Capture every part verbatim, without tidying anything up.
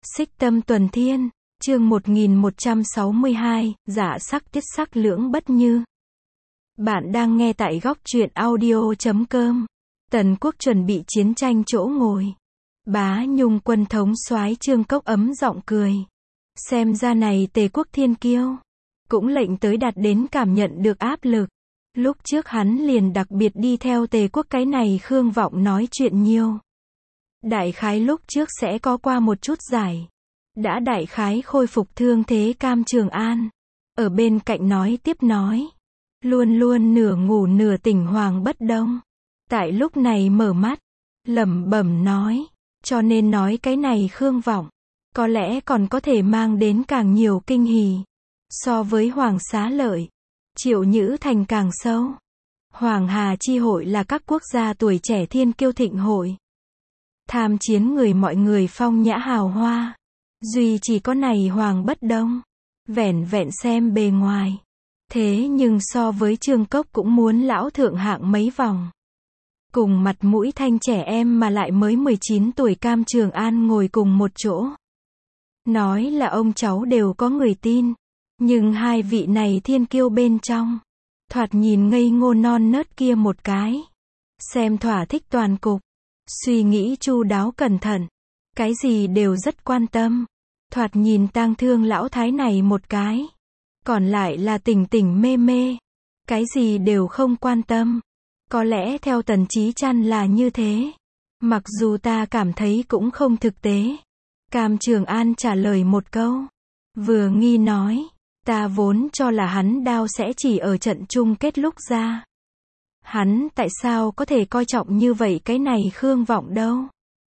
Xích Tâm Tuần Thiên, chương một nghìn một trăm sáu mươi hai, dạ sắc tiết sắc lưỡng bất như. Bạn đang nghe tại góc truyện audio chấm com. Tần Quốc chuẩn bị chiến tranh chỗ ngồi. Bá Nhung quân thống soái Trương Cốc ấm giọng cười. Xem ra này Tề Quốc thiên kiêu. Cũng lệnh tới đạt đến cảm nhận được áp lực. Lúc trước hắn liền đặc biệt đi theo Tề Quốc cái này Khương Vọng nói chuyện nhiều. Đại khái lúc trước sẽ có qua một chút giải. Đã đại khái khôi phục thương thế Cam Trường An. Ở bên cạnh nói tiếp nói. Luôn luôn nửa ngủ nửa tỉnh Hoàng Bất Đông. Tại lúc này mở mắt. Lẩm bẩm nói. Cho nên nói cái này Khương Vọng. Có lẽ còn có thể mang đến càng nhiều kinh hỉ. So với Hoàng Xá Lợi. Triệu Nhữ Thành càng sâu. Hoàng Hà Chi Hội là các quốc gia tuổi trẻ thiên kiêu thịnh hội. Tham chiến người mọi người phong nhã hào hoa. Duy chỉ có này Hoàng Bất Đông. Vẻn vẹn xem bề ngoài. Thế nhưng so với Trương Cốc cũng muốn lão thượng hạng mấy vòng. Cùng mặt mũi thanh trẻ em mà lại mới mười chín tuổi Cam Trường An ngồi cùng một chỗ. Nói là ông cháu đều có người tin. Nhưng hai vị này thiên kiêu bên trong. Thoạt nhìn ngây ngô non nớt kia một cái. Xem thỏa thích toàn cục. Suy nghĩ chu đáo cẩn thận. Cái gì đều rất quan tâm. Thoạt nhìn tang thương lão thái này một cái. Còn lại là tỉnh tỉnh mê mê. Cái gì đều không quan tâm. Có lẽ theo Tần Chí Chăn là như thế. Mặc dù ta cảm thấy cũng không thực tế. Cam Trường An trả lời một câu. Vừa nghi nói. Ta vốn cho là hắn đao sẽ chỉ ở trận chung kết lúc ra. Hắn tại sao có thể coi trọng như vậy cái này Khương Vọng đâu?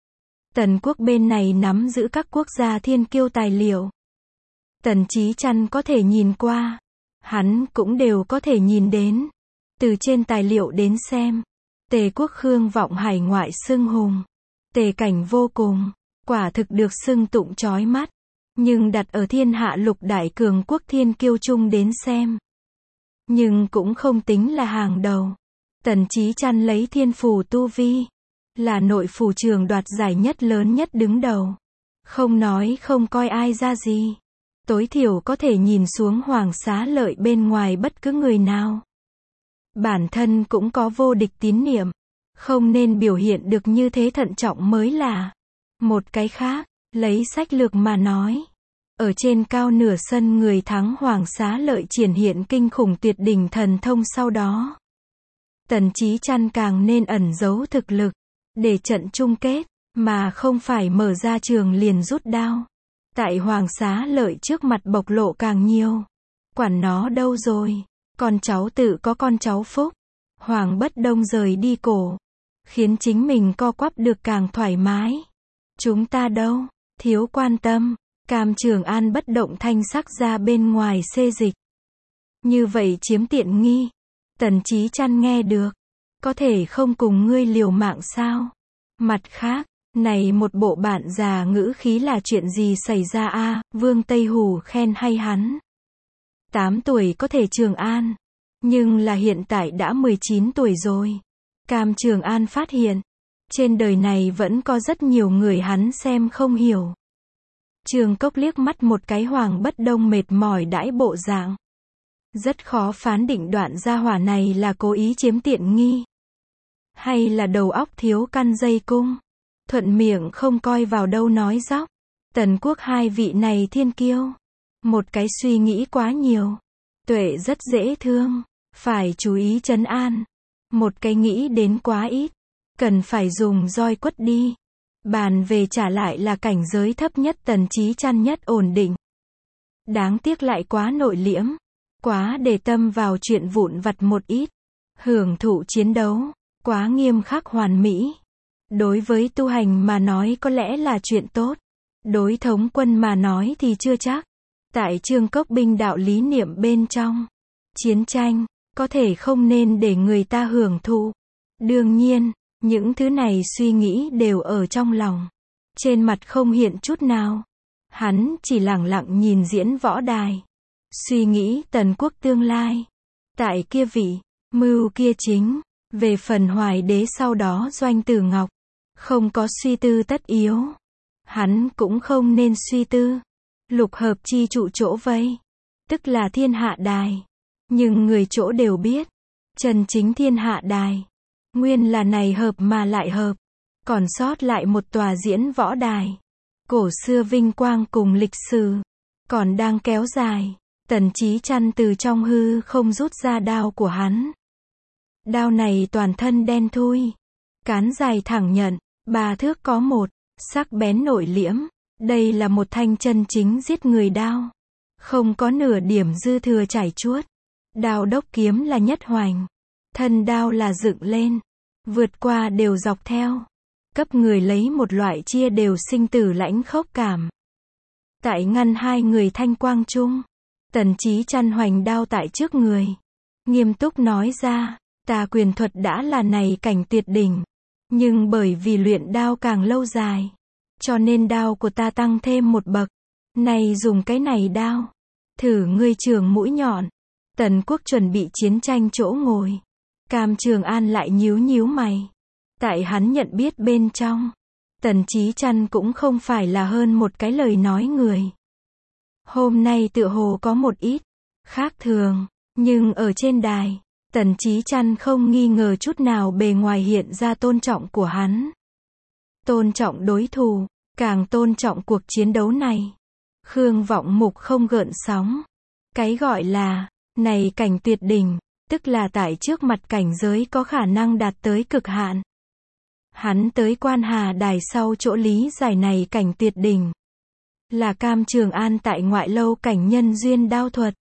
Tần Quốc bên này nắm giữ các quốc gia thiên kiêu tài liệu. Tần Chí Chăn có thể nhìn qua. Hắn cũng đều có thể nhìn đến. Từ trên tài liệu đến xem. Tề Quốc Khương Vọng hải ngoại xưng hùng. Tề cảnh vô cùng. Quả thực được xưng tụng chói mắt. Nhưng đặt ở thiên hạ lục đại cường quốc thiên kiêu chung đến xem. Nhưng cũng không tính là hàng đầu. Tần Chí Chăn lấy thiên phủ tu vi. Là nội phủ trường đoạt giải nhất lớn nhất đứng đầu. Không nói không coi ai ra gì. Tối thiểu có thể nhìn xuống Hoàng Xá Lợi bên ngoài bất cứ người nào. Bản thân cũng có vô địch tín niệm. Không nên biểu hiện được như thế thận trọng mới là. Một cái khác, lấy sách lược mà nói. Ở trên cao nửa sân người thắng Hoàng Xá Lợi triển hiện kinh khủng tuyệt đỉnh thần thông sau đó. Tần Chí Chăn càng nên ẩn giấu thực lực. Để trận chung kết, mà không phải mở ra trường liền rút đao. Tại Hoàng Xá Lợi trước mặt bộc lộ càng nhiều. Quản nó đâu rồi. Con cháu tự có con cháu phúc. Hoàng Bất Đông rời đi cổ. Khiến chính mình co quắp được càng thoải mái. Chúng ta đâu, thiếu quan tâm. Cam Trường An bất động thanh sắc ra bên ngoài xê dịch. Như vậy chiếm tiện nghi. Tần Chí Chăn nghe được. Có thể không cùng ngươi liều mạng sao? Mặt khác, này một bộ bạn già ngữ khí là chuyện gì xảy ra a? Vương Tây Hủ khen hay hắn. tám tuổi có thể Trường An. Nhưng là hiện tại đã mười chín tuổi rồi. Cam Trường An phát hiện. Trên đời này vẫn có rất nhiều người hắn xem không hiểu. Trương Cốc liếc mắt một cái Hoàng Bất Đông mệt mỏi đãi bộ dạng. Rất khó phán định đoạn gia hỏa này là cố ý chiếm tiện nghi. Hay là đầu óc thiếu căn dây cung. Thuận miệng không coi vào đâu nói dóc. Tần Quốc hai vị này thiên kiêu. Một cái suy nghĩ quá nhiều. Tuệ rất dễ thương. Phải chú ý trấn an. Một cái nghĩ đến quá ít. Cần phải dùng roi quất đi. Bàn về trả lại là cảnh giới thấp nhất Tần Chí Chăn nhất ổn định. Đáng tiếc lại quá nội liễm. Quá để tâm vào chuyện vụn vặt một ít. Hưởng thụ chiến đấu. Quá nghiêm khắc hoàn mỹ. Đối với tu hành mà nói có lẽ là chuyện tốt. Đối thống quân mà nói thì chưa chắc. Tại Trương Cốc binh đạo lý niệm bên trong. Chiến tranh, có thể không nên để người ta hưởng thụ. Đương nhiên, những thứ này suy nghĩ đều ở trong lòng. Trên mặt không hiện chút nào. Hắn chỉ lẳng lặng nhìn diễn võ đài. Suy nghĩ Tần Quốc tương lai. Tại kia vị, mưu kia chính. Về phần Hoài Đế sau đó Doanh Tử Ngọc. Không có suy tư tất yếu. Hắn cũng không nên suy tư. Lục hợp chi trụ chỗ vây, tức là thiên hạ đài. Nhưng người chỗ đều biết, chân chính thiên hạ đài, nguyên là này hợp mà lại hợp. Còn sót lại một tòa diễn võ đài. Cổ xưa vinh quang cùng lịch sử, còn đang kéo dài. Tần Chí Chăn từ trong hư không rút ra đao của hắn. Đao này toàn thân đen thui, cán dài thẳng nhận, ba thước có một, sắc bén nội liễm. Đây là một thanh chân chính giết người đao, không có nửa điểm dư thừa chảy chuốt. Đao đốc kiếm là nhất hoành, thân đao là dựng lên, vượt qua đều dọc theo, cấp người lấy một loại chia đều sinh tử lãnh khốc cảm. Tại ngăn hai người thanh quang chung, Tần Chí Chăn hoành đao tại trước người, nghiêm túc nói ra, ta quyền thuật đã là này cảnh tuyệt đỉnh, nhưng bởi vì luyện đao càng lâu dài, cho nên đao của ta tăng thêm một bậc. Này dùng cái này đao, thử ngươi trường mũi nhọn. Tần Quốc chuẩn bị chiến tranh chỗ ngồi, Cam Trường An lại nhíu nhíu mày. Tại hắn nhận biết bên trong, Tần Chí Chăn cũng không phải là hơn một cái lời nói người. Hôm nay tựa hồ có một ít khác thường, nhưng ở trên đài, Tần Chí Chăn không nghi ngờ chút nào bề ngoài hiện ra tôn trọng của hắn. Tôn trọng đối thủ, càng tôn trọng cuộc chiến đấu này. Khương Vọng Mục không gợn sóng. Cái gọi là, này cảnh tuyệt đỉnh, tức là tại trước mặt cảnh giới có khả năng đạt tới cực hạn. Hắn tới Quan Hà Đài sau chỗ lý giải này cảnh tuyệt đỉnh. Là Cam Trường An tại ngoại lâu cảnh nhân duyên đao thuật.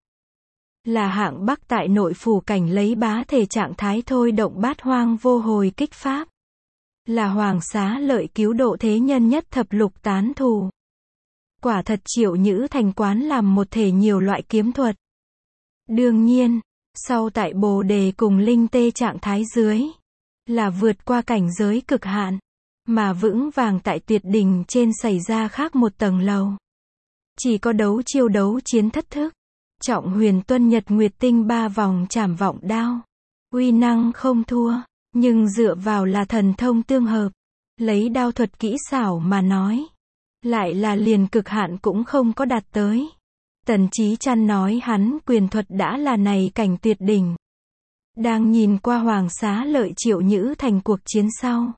Là Hạng Bắc tại nội phủ cảnh lấy bá thể trạng thái thôi động bát hoang vô hồi kích pháp. Là Hoàng Xá Lợi cứu độ thế nhân nhất thập lục tán thù. Quả thật Triệu Nhữ Thành quán làm một thể nhiều loại kiếm thuật. Đương nhiên, sau tại Bồ Đề cùng Linh Tê trạng thái dưới, là vượt qua cảnh giới cực hạn, mà vững vàng tại tuyệt đỉnh trên xảy ra khác một tầng lầu. Chỉ có đấu chiêu đấu chiến thất thức, trọng huyền tuân nhật nguyệt tinh ba vòng chảm vọng đao. Uy năng không thua, nhưng dựa vào là thần thông tương hợp. Lấy đao thuật kỹ xảo mà nói, lại là liền cực hạn cũng không có đạt tới. Tần Chí Chăn nói hắn quyền thuật đã là này cảnh tuyệt đỉnh. Đang nhìn qua Hoàng Xá Lợi Triệu Nhữ Thành cuộc chiến sau.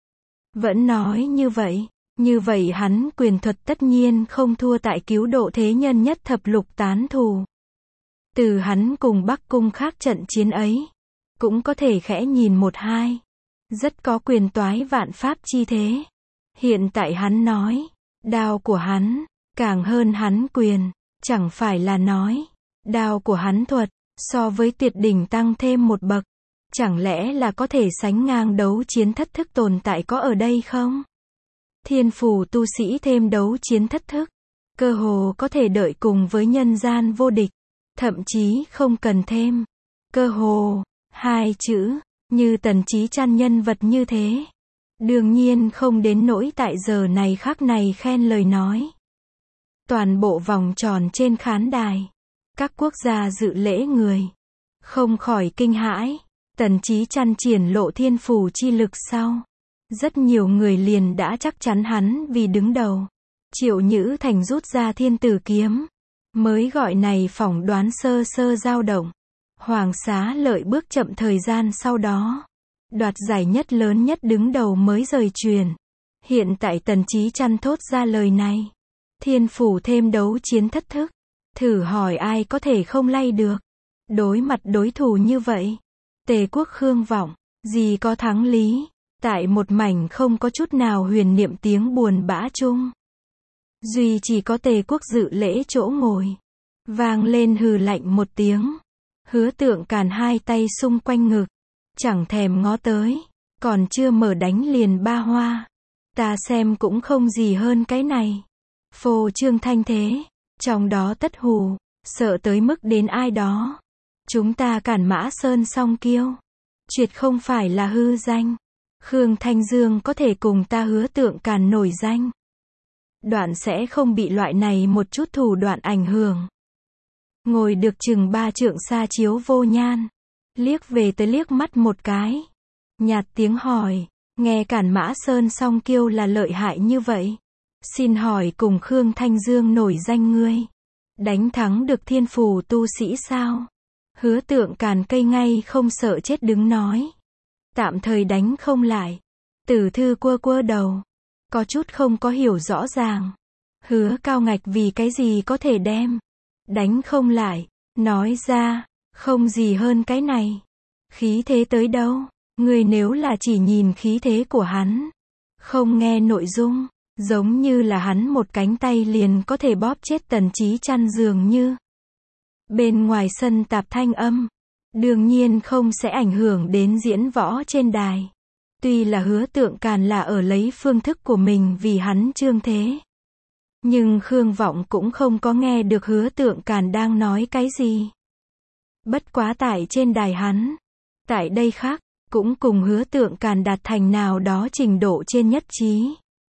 Vẫn nói như vậy, như vậy hắn quyền thuật tất nhiên không thua tại cứu độ thế nhân nhất thập lục tán thù. Từ hắn cùng Bắc Cung khác trận chiến ấy, cũng có thể khẽ nhìn một hai. Rất có quyền toái vạn pháp chi thế. Hiện tại hắn nói, đao của hắn, càng hơn hắn quyền, chẳng phải là nói, đao của hắn thuật, so với tuyệt đỉnh tăng thêm một bậc, chẳng lẽ là có thể sánh ngang đấu chiến thất thức tồn tại có ở đây không? Thiên phủ tu sĩ thêm đấu chiến thất thức, cơ hồ có thể đợi cùng với nhân gian vô địch, thậm chí không cần thêm, cơ hồ, hai chữ, như Tần Chí Chăn nhân vật như thế. Đương nhiên không đến nỗi tại giờ này khắc này khen lời nói. Toàn bộ vòng tròn trên khán đài, các quốc gia dự lễ người, không khỏi kinh hãi. Tần Chí Chăn triển lộ thiên phủ chi lực sau, rất nhiều người liền đã chắc chắn hắn vì đứng đầu. Triệu Nhữ Thành rút ra thiên tử kiếm, mới gọi này phỏng đoán sơ sơ dao động. Hoàng Xá Lợi bước chậm thời gian sau đó, đoạt giải nhất lớn nhất đứng đầu mới rời truyền. Hiện tại Tần Chí Chăn thốt ra lời này, thiên phủ thêm đấu chiến thất thức, thử hỏi ai có thể không lay được. Đối mặt đối thủ như vậy, Tề quốc Khương Vọng, gì có thắng lý, tại một mảnh không có chút nào huyền niệm tiếng buồn bã chung. Duy chỉ có Tề quốc dự lễ chỗ ngồi, vang lên hừ lạnh một tiếng. Hứa Tượng Càn hai tay xung quanh ngực, chẳng thèm ngó tới, còn chưa mở đánh liền ba hoa. Ta xem cũng không gì hơn cái này. Phô trương thanh thế, trong đó tất hù, sợ tới mức đến ai đó. Chúng ta Cản Mã Sơn song kiêu, triệt không phải là hư danh. Khương Thanh Dương có thể cùng ta Hứa Tượng Càn nổi danh, đoạn sẽ không bị loại này một chút thủ đoạn ảnh hưởng. Ngồi được chừng ba trượng xa Chiếu Vô Nhan, liếc về tới liếc mắt một cái, nhạt tiếng hỏi, nghe Cản Mã Sơn song kiêu là lợi hại như vậy, Xin hỏi cùng Khương Thanh Dương nổi danh ngươi, đánh thắng được thiên phù tu sĩ sao? Hứa Tượng Càn cây ngay không sợ chết đứng nói. Tạm thời đánh không lại. Tử Thư quơ quơ đầu. Có chút không có hiểu rõ ràng. Hứa Cao Ngạch vì cái gì có thể đem. Đánh không lại. Nói ra, không gì hơn cái này. Khí thế tới đâu? Người nếu là chỉ nhìn khí thế của hắn. Không nghe nội dung. Giống như là hắn một cánh tay liền có thể bóp chết Tần Chí Chăn dường như. Bên ngoài sân tạp thanh âm. Đương nhiên không sẽ ảnh hưởng đến diễn võ trên đài. Tuy là Hứa Tượng Càn là ở lấy phương thức của mình vì hắn trương thế. Nhưng Khương Vọng cũng không có nghe được Hứa Tượng Càn đang nói cái gì. Bất quá tại trên đài hắn. Tại đây khác, cũng cùng Hứa Tượng Càn đạt thành nào đó trình độ trên nhất trí.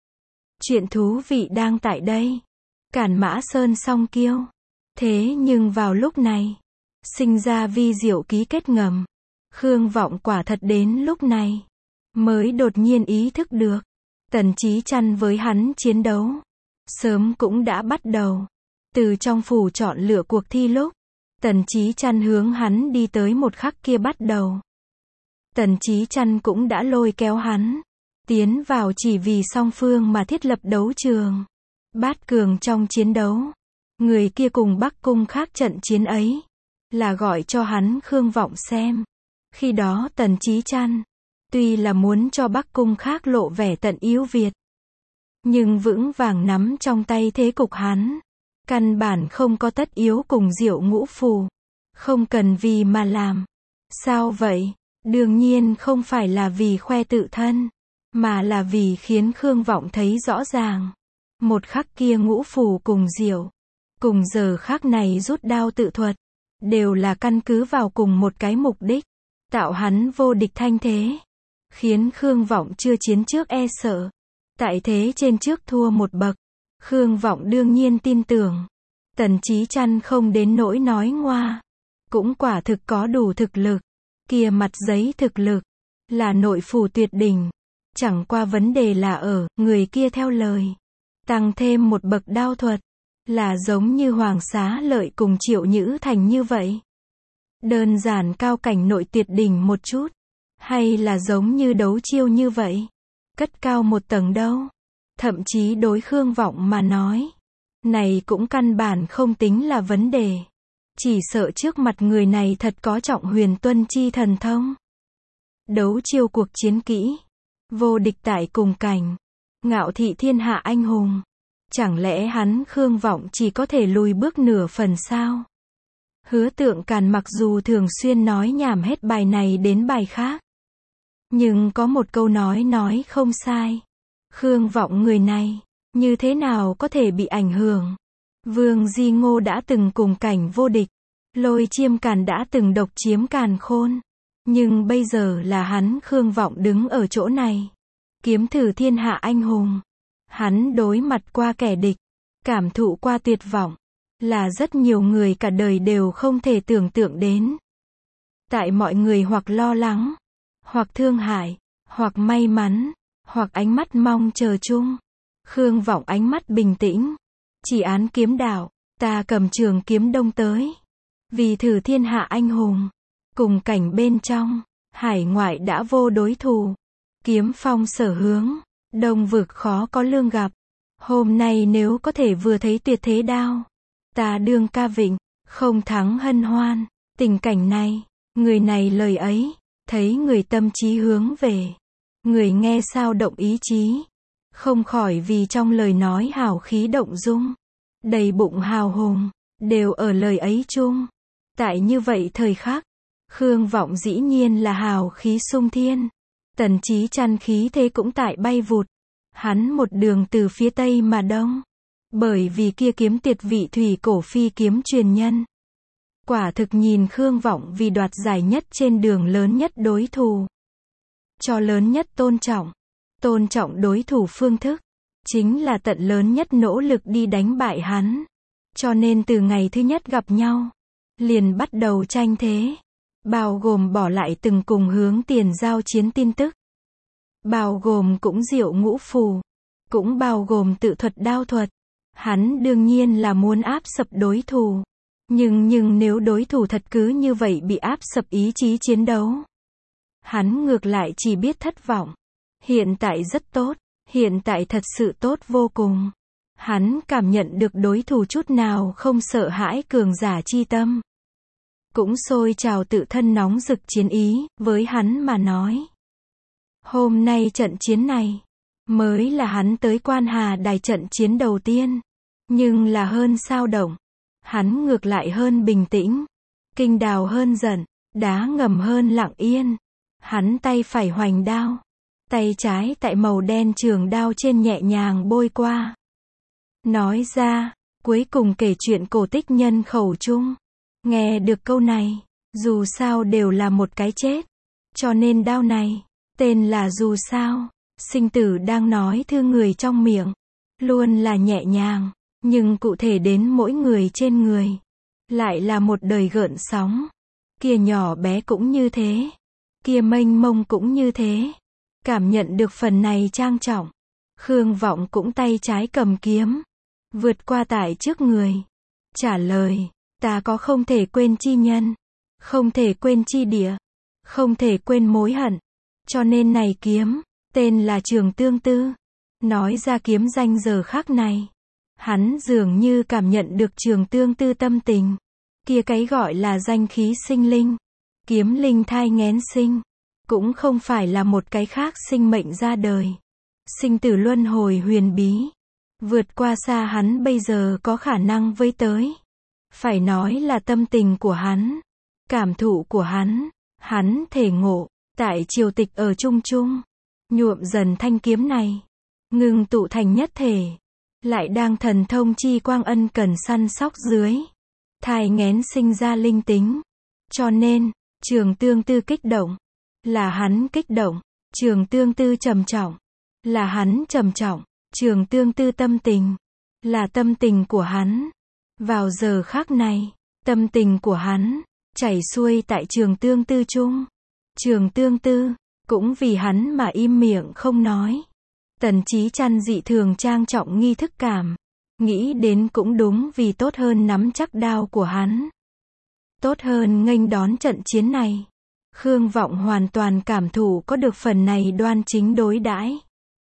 Chuyện thú vị đang tại đây. Cản Mã Sơn song kiêu. Thế nhưng vào lúc này, sinh ra vi diệu ký kết ngầm. Khương Vọng quả thật đến lúc này, mới đột nhiên ý thức được. Tần Chí Chăn với hắn chiến đấu. Sớm cũng đã bắt đầu. Từ trong phủ chọn lựa cuộc thi lúc. Tần Chí Chăn hướng hắn đi tới một khắc kia bắt đầu. Tần Chí Chăn cũng đã lôi kéo hắn. Tiến vào chỉ vì song phương mà thiết lập đấu trường. Bát cường trong chiến đấu. Người kia cùng Bắc Cung khác trận chiến ấy. Là gọi cho hắn Khương Vọng xem. Khi đó Tần Chí Chăn. Tuy là muốn cho Bắc Cung khác lộ vẻ tận yếu Việt. Nhưng vững vàng nắm trong tay thế cục hắn. Căn bản không có tất yếu cùng Diệu Ngũ Phù. Không cần vì mà làm. Sao vậy? Đương nhiên không phải là vì khoe tự thân. Mà là vì khiến Khương Vọng thấy rõ ràng. Một khắc kia Ngũ Phù cùng Diệu. Cùng giờ khắc này rút đao tự thuật. Đều là căn cứ vào cùng một cái mục đích. Tạo hắn vô địch thanh thế. Khiến Khương Vọng chưa chiến trước e sợ. Tại thế trên trước thua một bậc. Khương Vọng đương nhiên tin tưởng. Tần Chí Chăn không đến nỗi nói ngoa. Cũng quả thực có đủ thực lực. Kia mặt giấy thực lực. Là nội phủ tuyệt đỉnh. Chẳng qua vấn đề là ở, người kia theo lời. Tăng thêm một bậc đao thuật. Là giống như Hoàng Xá Lợi cùng Triệu Nhữ Thành như vậy. Đơn giản cao cảnh nội tuyệt đỉnh một chút. Hay là giống như đấu chiêu như vậy. Cất cao một tầng đâu. Thậm chí đối Khương Vọng mà nói. Này cũng căn bản không tính là vấn đề. Chỉ sợ trước mặt người này thật có trọng huyền tuân chi thần thông. Đấu chiêu cuộc chiến kỹ. Vô địch tại cùng cảnh. Ngạo thị thiên hạ anh hùng. Chẳng lẽ hắn Khương Vọng chỉ có thể lùi bước nửa phần sao? Hứa Tượng Càn mặc dù thường xuyên nói nhảm hết bài này đến bài khác. Nhưng có một câu nói nói không sai. Khương Vọng người này, như thế nào có thể bị ảnh hưởng? Vương Di Ngô đã từng cùng cảnh vô địch. Lôi Chiêm Càn đã từng độc chiếm Càn Khôn. Nhưng bây giờ là hắn Khương Vọng đứng ở chỗ này. Kiếm thử thiên hạ anh hùng. Hắn đối mặt qua kẻ địch. Cảm thụ qua tuyệt vọng. Là rất nhiều người cả đời đều không thể tưởng tượng đến. Tại mọi người hoặc lo lắng, hoặc thương hại, hoặc may mắn, hoặc ánh mắt mong chờ chung. Khương Vọng ánh mắt bình tĩnh. Chỉ án kiếm đạo, ta cầm trường kiếm đông tới. Vì thử thiên hạ anh hùng. Cùng cảnh bên trong, hải ngoại đã vô đối thủ. Kiếm phong sở hướng, đông vực khó có lương gặp. Hôm nay nếu có thể vừa thấy tuyệt thế đao. Ta đương ca vịnh, không thắng hân hoan. Tình cảnh này, người này lời ấy, thấy người tâm trí hướng về. Người nghe sao động ý chí. Không khỏi vì trong lời nói hào khí động dung. Đầy bụng hào hùng, đều ở lời ấy chung. Tại như vậy thời khắc, Khương Vọng dĩ nhiên là hào khí sung thiên. Tần Chí Chăn khí thế cũng tại bay vụt. Hắn một đường từ phía tây mà đông. Bởi vì kia kiếm tiệt vị thủy cổ phi kiếm truyền nhân. Quả thực nhìn Khương Vọng vì đoạt giải nhất trên đường lớn nhất đối thủ. Cho lớn nhất tôn trọng. Tôn trọng đối thủ phương thức. Chính là tận lớn nhất nỗ lực đi đánh bại hắn. Cho nên từ ngày thứ nhất gặp nhau. Liền bắt đầu tranh thế. Bao gồm bỏ lại từng cùng hướng tiền giao chiến tin tức. Bao gồm cũng Diệu Ngũ Phù. cũng bao gồm tự thuật đao thuật. Hắn đương nhiên là muốn áp sập đối thủ. Nhưng nhưng nếu đối thủ thật cứ như vậy bị áp sập ý chí chiến đấu, hắn ngược lại chỉ biết thất vọng. Hiện tại rất tốt, hiện tại thật sự tốt vô cùng. Hắn cảm nhận được đối thủ chút nào không sợ hãi cường giả chi tâm. Cũng sôi trào tự thân nóng rực chiến ý, với hắn mà nói. Hôm nay trận chiến này, mới là hắn tới Quan Hà Đài trận chiến đầu tiên. Nhưng là hơn sao động. Hắn ngược lại hơn bình tĩnh. Kinh đào hơn giận, đá ngầm hơn lặng yên. Hắn tay phải hoành đao. Tay trái tại màu đen trường đao trên nhẹ nhàng bôi qua. Nói ra, cuối cùng kể chuyện cổ tích nhân khẩu chung. Nghe được câu này, dù sao đều là một cái chết. Cho nên đao này, tên là dù sao. Sinh tử đang nói thư người trong miệng. Luôn là nhẹ nhàng, nhưng cụ thể đến mỗi người trên người. Lại là một đời gợn sóng. Kia nhỏ bé cũng như thế. Kia mênh mông cũng như thế. Cảm nhận được phần này trang trọng. Khương Vọng cũng tay trái cầm kiếm. Vượt qua tại trước người. Trả lời, ta có không thể quên chi nhân. Không thể quên chi địa. Không thể quên mối hận. Cho nên này kiếm, tên là Trường Tương Tư. Nói ra kiếm danh giờ khắc này. Hắn dường như cảm nhận được Trường Tương Tư tâm tình. Kia cái gọi là danh khí sinh linh. Kiếm linh thai nghén sinh. Cũng không phải là một cái khác sinh mệnh ra đời. Sinh tử luân hồi huyền bí. Vượt qua xa hắn bây giờ có khả năng với tới. Phải nói là tâm tình của hắn. Cảm thụ của hắn. Hắn thể ngộ. Tại triều tịch ở chung chung. Nhuộm dần thanh kiếm này. Ngừng tụ thành nhất thể. Lại đang thần thông chi quang ân cần săn sóc dưới. Thai nghén sinh ra linh tính. Cho nên, Trường Tương Tư kích động. Là hắn kích động. Trường Tương Tư trầm trọng. Là hắn trầm trọng. Trường Tương Tư tâm tình. Là tâm tình của hắn. Vào giờ khắc này, tâm tình của hắn chảy xuôi tại Trường Tương Tư chung. Trường Tương Tư cũng vì hắn mà im miệng không nói. Tần Chí Chăn dị thường trang trọng nghi thức cảm. Nghĩ đến cũng đúng vì tốt hơn nắm chắc đao của hắn. Tốt hơn nghênh đón trận chiến này. Khương Vọng hoàn toàn cảm thụ có được phần này đoan chính đối đãi.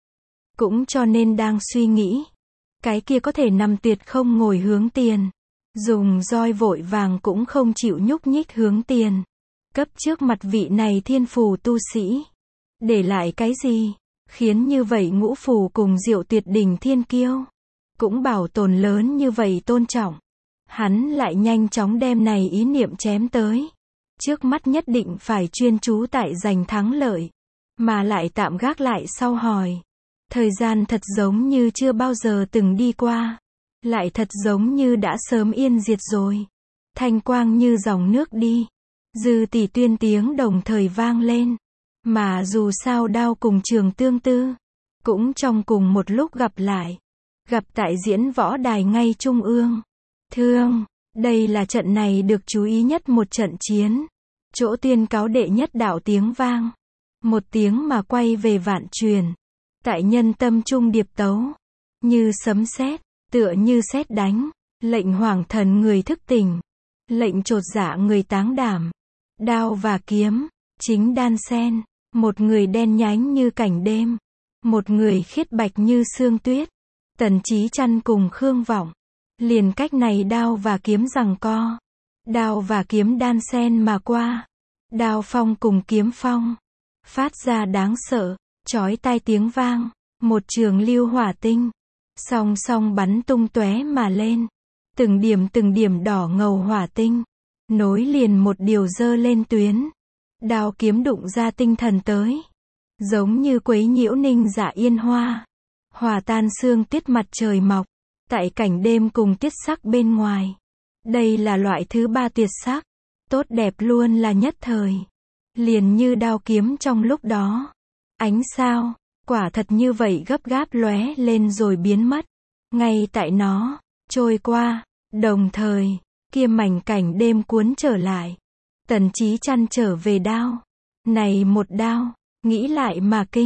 Cũng cho nên đang suy nghĩ. Cái kia có thể nằm tuyệt không ngồi hướng tiền. Dùng roi vội vàng cũng không chịu nhúc nhích hướng tiền. Cấp trước mặt vị này thiên phù tu sĩ. Để lại cái gì? Khiến như vậy ngũ phù cùng diệu tuyệt đỉnh thiên kiêu. Cũng bảo tồn lớn như vậy tôn trọng. Hắn lại nhanh chóng đem này ý niệm chém tới. Trước mắt nhất định phải chuyên chú tại giành thắng lợi. Mà lại tạm gác lại sau hỏi. Thời gian thật giống như chưa bao giờ từng đi qua. Lại thật giống như đã sớm yên diệt rồi. Thanh quang như dòng nước đi. Dư tỷ tuyên tiếng đồng thời vang lên. Mà dù sao đao cùng Trường Tương Tư. Cũng trong cùng một lúc gặp lại. Gặp tại diễn võ đài ngay trung ương. Thương, đây là trận này được chú ý nhất một trận chiến. Chỗ tuyên cáo đệ nhất đạo tiếng vang. Một tiếng mà quay về vạn truyền. Tại nhân tâm trung điệp tấu. Như sấm sét, tựa như sét đánh. Lệnh hoảng thần người thức tỉnh. Lệnh chột dạ người táng đảm. Đao và kiếm, chính đan sen. Một người đen nhánh như cảnh đêm. Một người khiết bạch như sương tuyết. Tần Chí Chăn cùng Khương Vọng. Liền cách này đao và kiếm giằng co. Đao và kiếm đan sen mà qua. Đao phong cùng kiếm phong. Phát ra đáng sợ, chói tai tiếng vang. Một trường lưu hỏa tinh. Song song bắn tung tóe mà lên. Từng điểm từng điểm đỏ ngầu hỏa tinh. Nối liền một điều dơ lên tuyến. Đao kiếm đụng ra tinh thần tới. Giống như quấy nhiễu ninh dạ yên hoa. Hòa tan sương tiết mặt trời mọc. Tại cảnh đêm cùng tiết sắc bên ngoài. Đây là loại thứ ba tuyệt sắc. Tốt đẹp luôn là nhất thời. Liền như đao kiếm trong lúc đó. Ánh sao, quả thật như vậy gấp gáp lóe lên rồi biến mất. Ngay tại nó, trôi qua. Đồng thời, kia mảnh cảnh đêm cuốn trở lại. Tần Chí Chăn trở về đao. Này một đao, nghĩ lại mà kinh.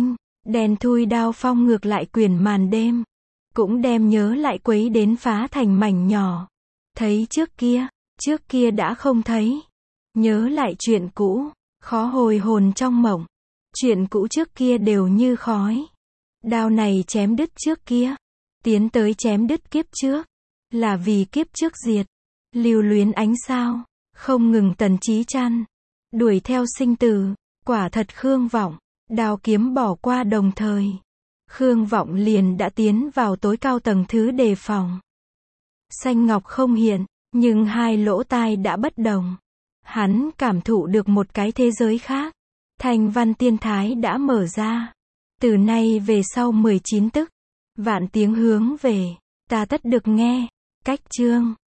Đen thui đao phong ngược lại quyển màn đêm. Cũng đem nhớ lại quấy đến phá thành mảnh nhỏ. Thấy trước kia, trước kia đã không thấy. Nhớ lại chuyện cũ, khó hồi hồn trong mộng. Chuyện cũ trước kia đều như khói. Đao này chém đứt trước kia. Tiến tới chém đứt kiếp trước. Là vì kiếp trước diệt. Lưu luyến ánh sao. Không ngừng Tần Chí Trăn. Đuổi theo sinh tử. Quả thật Khương Vọng. Đao kiếm bỏ qua đồng thời. Khương Vọng liền đã tiến vào tối cao tầng thứ đề phòng. Xanh ngọc không hiện. Nhưng hai lỗ tai đã bất đồng. Hắn cảm thụ được một cái thế giới khác. Thanh văn tiên thái đã mở ra. Từ nay về sau mười chín tức. Vạn tiếng hướng về. Ta tất được nghe. Cách chương.